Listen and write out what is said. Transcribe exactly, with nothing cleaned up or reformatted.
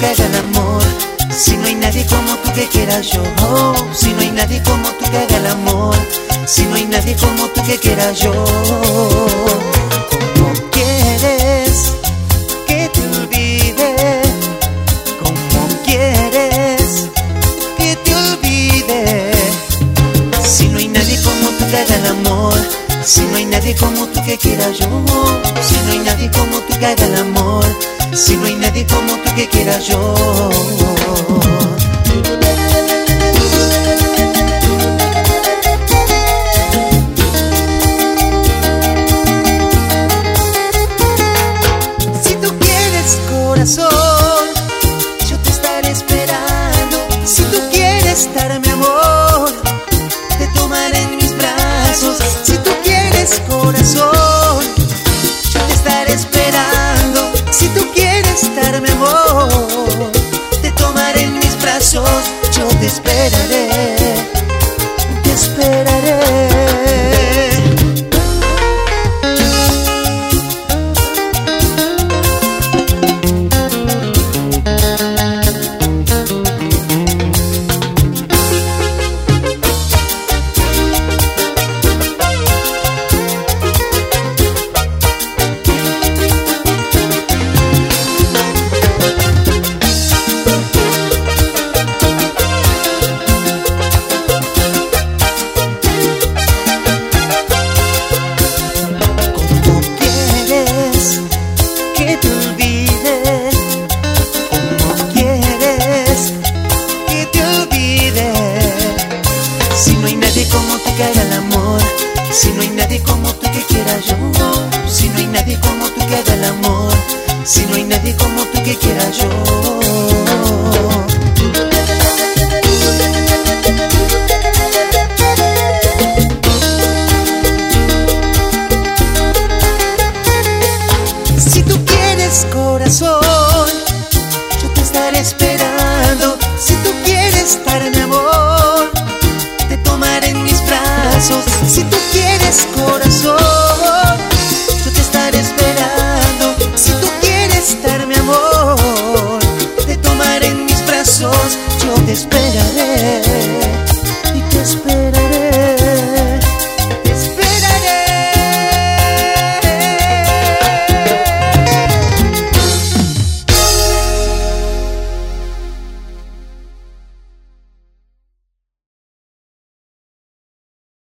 que haga el amor, si no hay nadie como tú que quiera yo. Si no hay nadie como tú que haga el amor, si no hay nadie como tú que quiera yo. ¿Cómo quieres que te olvide? ¿Cómo quieres que te olvide? Si no hay nadie como tú que haga el amor, si no hay nadie como tú que quiera yo. Si no hay nadie como tú que haga el amor, si no hay nadie como tú que quiera yo. Si tú quieres, corazón, yo te estaré esperando. Si tú quieres estar, mi amor, te tomaré en mis brazos. Si tú quieres, corazón, yo te estaré esperando. Si tú quieres estar, mi amor, te tomaré en mis brazos. Yo te esperaré, te esperaré. Como tú que haga el amor, si no hay nadie como tú que quiera yo. Si no hay nadie como tú que haga el amor, si no hay nadie como tú que quiera yo.